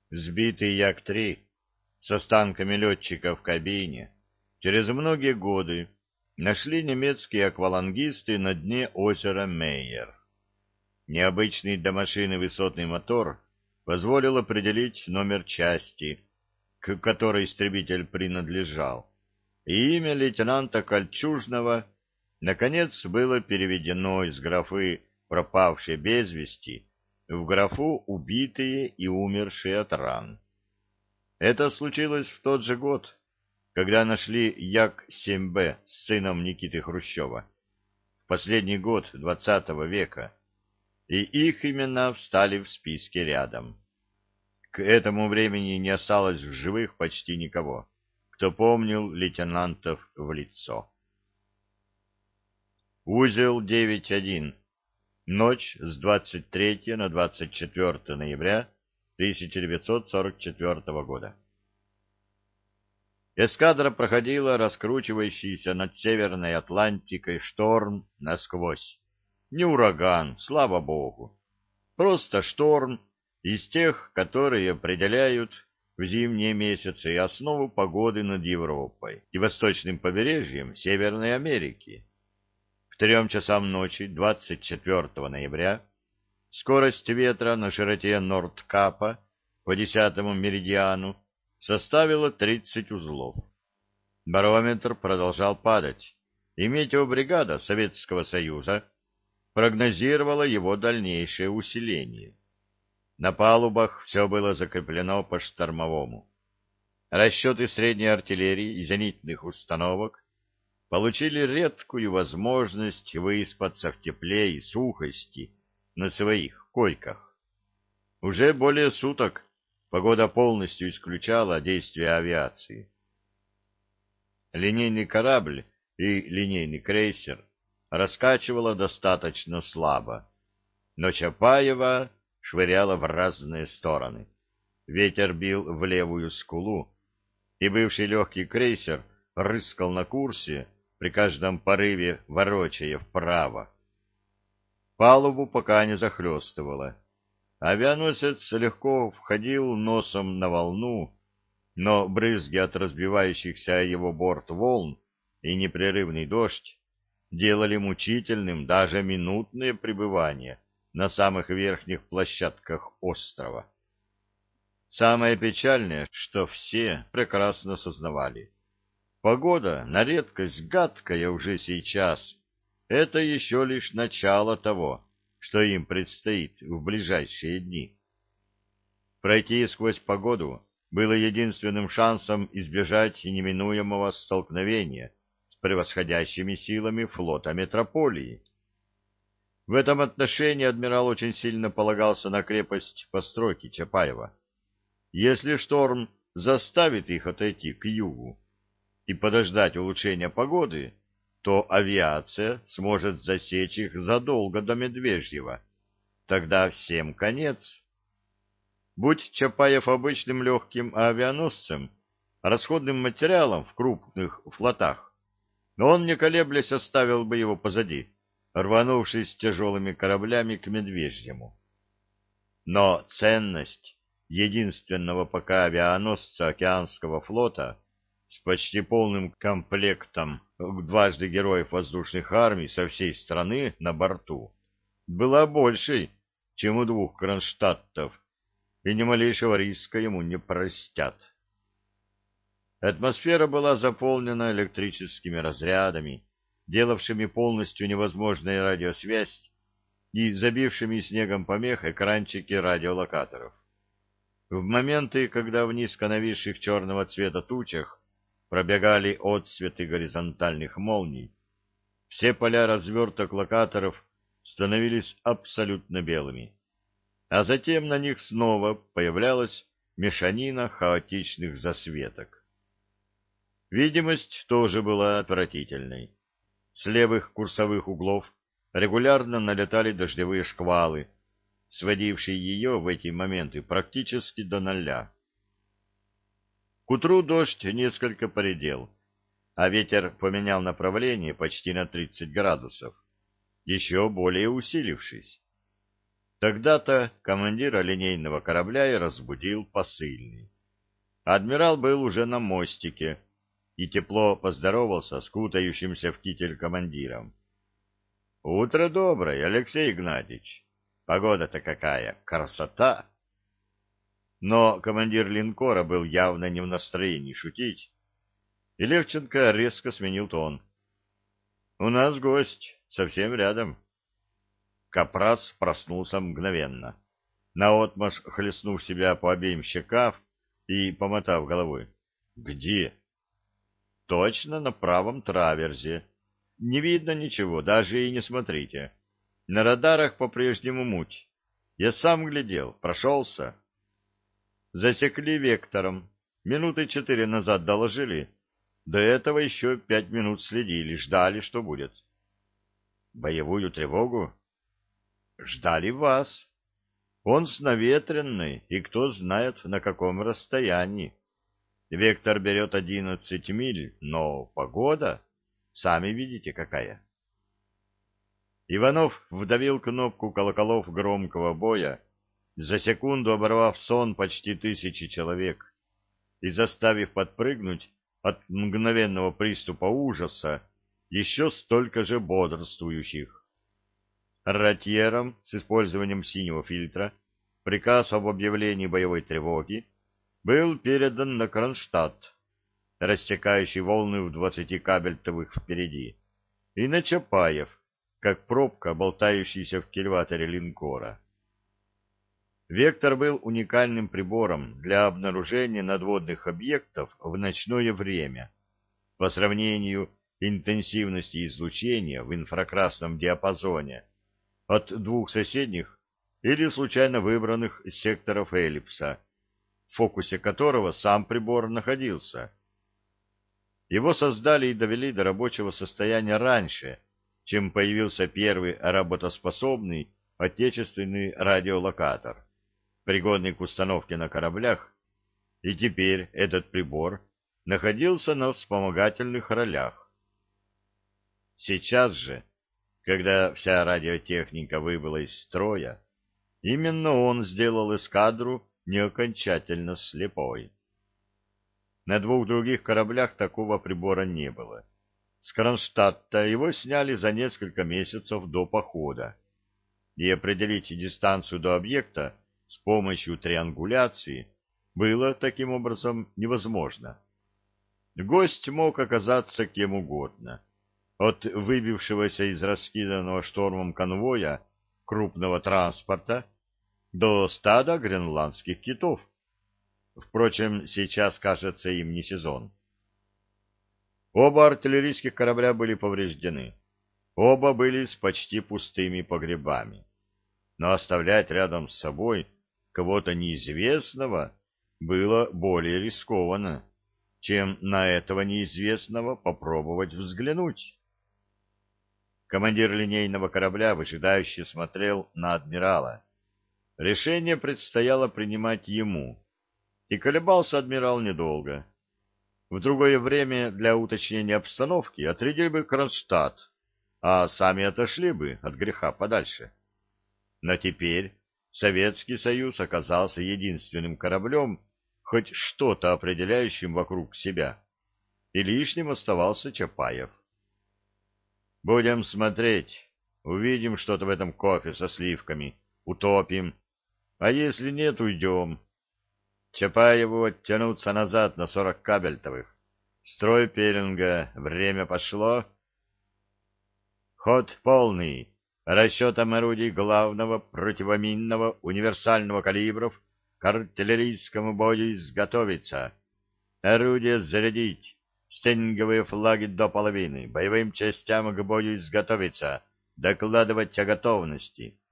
Сбитый Як-3 с останками летчика в кабине через многие годы нашли немецкие аквалангисты на дне озера Мейер. Необычный для машины высотный мотор позволил определить номер части, к которой истребитель принадлежал, и имя лейтенанта Кольчужного наконец было переведено из графы «пропавшие без вести» в графу «убитые и умершие от ран». Это случилось в тот же год, когда нашли Як-7Б с сыном Никиты Хрущева, в последний год XX века, и их имена встали в списке рядом. К этому времени не осталось в живых почти никого, кто помнил лейтенантов в лицо. Узел 9.1. Ночь с 23 на 24 ноября 1944 года. Эскадра проходила раскручивающийся над Северной Атлантикой шторм насквозь. Не ураган, слава богу. Просто шторм из тех, которые определяют в зимние месяцы основу погоды над Европой и восточным побережьем Северной Америки. К 3 часам ночи 24 ноября скорость ветра на широте Нордкапа по 10-му меридиану составила 30 узлов. Барометр продолжал падать, и метеобригада Советского Союза прогнозировала его дальнейшее усиление. На палубах все было закреплено по-штормовому. Расчеты средней артиллерии и зенитных установок получили редкую возможность выспаться в тепле и сухости на своих койках. Уже более суток погода полностью исключала действия авиации. Линейный корабль и линейный крейсер раскачивало достаточно слабо, но Чапаева швыряла в разные стороны. Ветер бил в левую скулу, и бывший легкий крейсер рыскал на курсе, при каждом порыве ворочая вправо. Палубу пока не захлестывало. Авианосец легко входил носом на волну, но брызги от разбивающихся о его борт волн и непрерывный дождь делали мучительным даже минутное пребывание на самых верхних площадках острова. Самое печальное, что все прекрасно сознавали. Погода, на редкость гадкая уже сейчас, это еще лишь начало того, что им предстоит в ближайшие дни. Пройти сквозь погоду было единственным шансом избежать неминуемого столкновения с превосходящими силами флота метрополии. В этом отношении адмирал очень сильно полагался на крепость постройки Чапаева. Если шторм заставит их отойти к югу и подождать улучшения погоды, то авиация сможет засечь их задолго до Медвежьего. Тогда всем конец. Будь Чапаев обычным легким авианосцем, расходным материалом в крупных флотах, но он, не колеблясь, оставил бы его позади, рванувшись тяжелыми кораблями к Медвежьему. Но ценность единственного пока авианосца океанского флота с почти полным комплектом дважды героев воздушных армий со всей страны на борту была большей, чем у 2 кронштадтов, и ни малейшего риска ему не простят. Атмосфера была заполнена электрическими разрядами, делавшими полностью невозможной радиосвязь и забившими снегом помех экранчики радиолокаторов. В моменты, когда в низко нависших черного цвета тучах пробегали отсветы горизонтальных молний, все поля разверток локаторов становились абсолютно белыми, а затем на них снова появлялась мешанина хаотичных засветок. Видимость тоже была отвратительной. С левых курсовых углов регулярно налетали дождевые шквалы, сводившие ее в эти моменты практически до нуля. К утру дождь несколько поредел, а ветер поменял направление почти на 30 градусов, еще более усилившись. Тогда-то командира линейного корабля и разбудил посыльный. Адмирал был уже на мостике и тепло поздоровался с кутающимся в китель командиром. — Утро доброе, Алексей Игнатьевич. Погода-то какая, красота! Но командир линкора был явно не в настроении шутить, и Левченко резко сменил тон. — У нас гость, совсем рядом. Капрас проснулся мгновенно, наотмашь хлестнув себя по обеим щекам и помотав головой. — Где? — Точно на правом траверзе. Не видно ничего, даже и не смотрите. На радарах по-прежнему муть. Я сам глядел, прошелся. Засекли вектором. Минуты 4 назад доложили. До этого еще 5 минут следили, ждали, что будет. Боевую тревогу? Ждали вас. Он с наветренной, и кто знает, на каком расстоянии. Вектор берет 11 миль, но погода, сами видите, какая. Иванов вдавил кнопку колоколов громкого боя, за секунду оборвав сон почти 1000 человек и заставив подпрыгнуть от мгновенного приступа ужаса еще столько же бодрствующих. Ротьером с использованием синего фильтра приказ об объявлении боевой тревоги был передан на Кронштадт, рассекающий волны в 20 кабельтовых впереди, и на Чапаев, как пробка, болтающаяся в кильваторе линкора. Вектор был уникальным прибором для обнаружения надводных объектов в ночное время. По сравнению интенсивности излучения в инфракрасном диапазоне от двух соседних или случайно выбранных секторов эллипса, в фокусе которого сам прибор находился. Его создали и довели до рабочего состояния раньше, чем появился первый работоспособный отечественный радиолокатор, пригодный к установке на кораблях, и теперь этот прибор находился на вспомогательных ролях. Сейчас же, когда вся радиотехника выбыла из строя, именно он сделал эскадру не окончательно слепой. На 2 других кораблях такого прибора не было. С Кронштадта его сняли за несколько месяцев до похода, и определить дистанцию до объекта с помощью триангуляции было таким образом невозможно. Гость мог оказаться кем угодно, от выбившегося из раскиданного штормом конвоя крупного транспорта до стада гренландских китов. Впрочем, сейчас, кажется, им не сезон. Оба артиллерийских корабля были повреждены. Оба были с почти пустыми погребами. Но оставлять рядом с собой кого-то неизвестного было более рискованно, чем на этого неизвестного попробовать взглянуть. Командир линейного корабля выжидающе смотрел на адмирала. Решение предстояло принимать ему, и колебался адмирал недолго. В другое время для уточнения обстановки отрядили бы Кронштадт, а сами отошли бы от греха подальше. Но теперь Советский Союз оказался единственным кораблем, хоть что-то определяющим вокруг себя, и лишним оставался Чапаев. Будем смотреть, увидим что-то в этом кофе со сливками, утопим, а если нет, уйдем. Чапаеву оттянуться назад на 40 кабельтовых. Строй пеленга, время пошло. Ход полный. Расчетом орудий главного противоминного универсального калибров к артиллерийскому бою изготовиться. Орудия зарядить. Стенговые флаги до половины. Боевым частям к бою изготовиться. Докладывать о готовности.